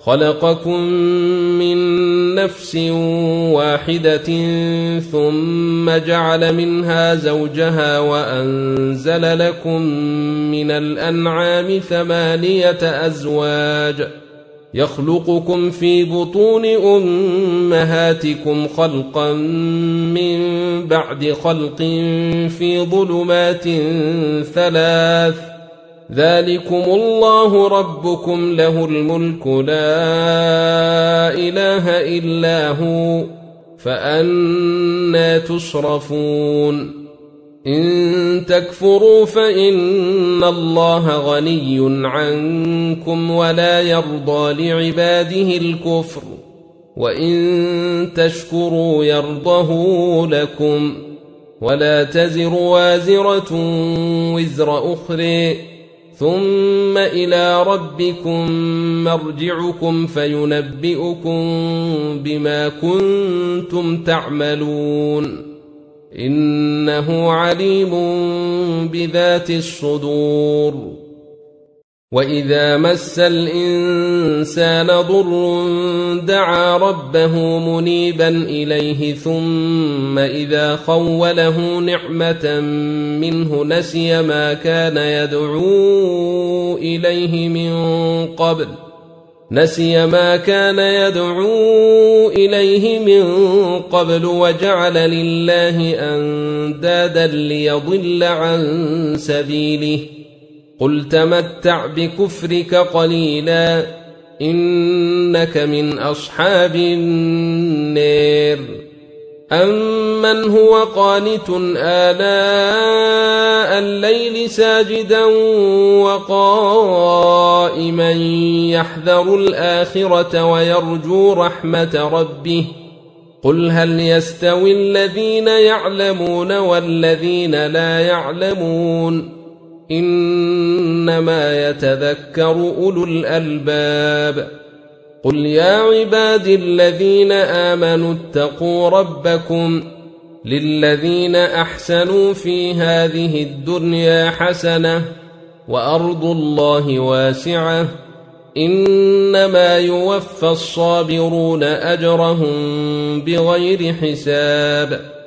خلقكم من نفس واحدة ثم جعل منها زوجها وأنزل لكم من الأنعام 8 أزواج يخلقكم في بطون أمهاتكم خلقا من بعد خلق في ظلمات 3 ذلكم الله ربكم له الملك لا إله إلا هو فأنى تصرفون إن تكفروا فإن الله غني عنكم ولا يرضى لعباده الكفر وإن تشكروا يرضه لكم ولا تزر وازرة وزر أخرى ثم إلى ربكم مرجعكم فينبئكم بما كنتم تعملون إنه عليم بذات الصدور وإذا مس الإنسان ضر دعا ربه منيبا إليه ثم إذا خوله نعمة منه نسي ما كان يدعو إليه من قبل وجعل لله أندادا ليضل عن سبيله قل تمتع بكفرك قليلا إنك من أصحاب النار أمن هو قانت آلاء الليل ساجدا وقائما يحذر الآخرة ويرجو رحمة ربه قل هل يستوي الذين يعلمون والذين لا يعلمون إنما يتذكر أولو الألباب قل يا عبادي الذين آمنوا اتقوا ربكم للذين أحسنوا في هذه الدنيا حسنة وأرض الله واسعة إنما يوفى الصابرون أجرهم بغير حساب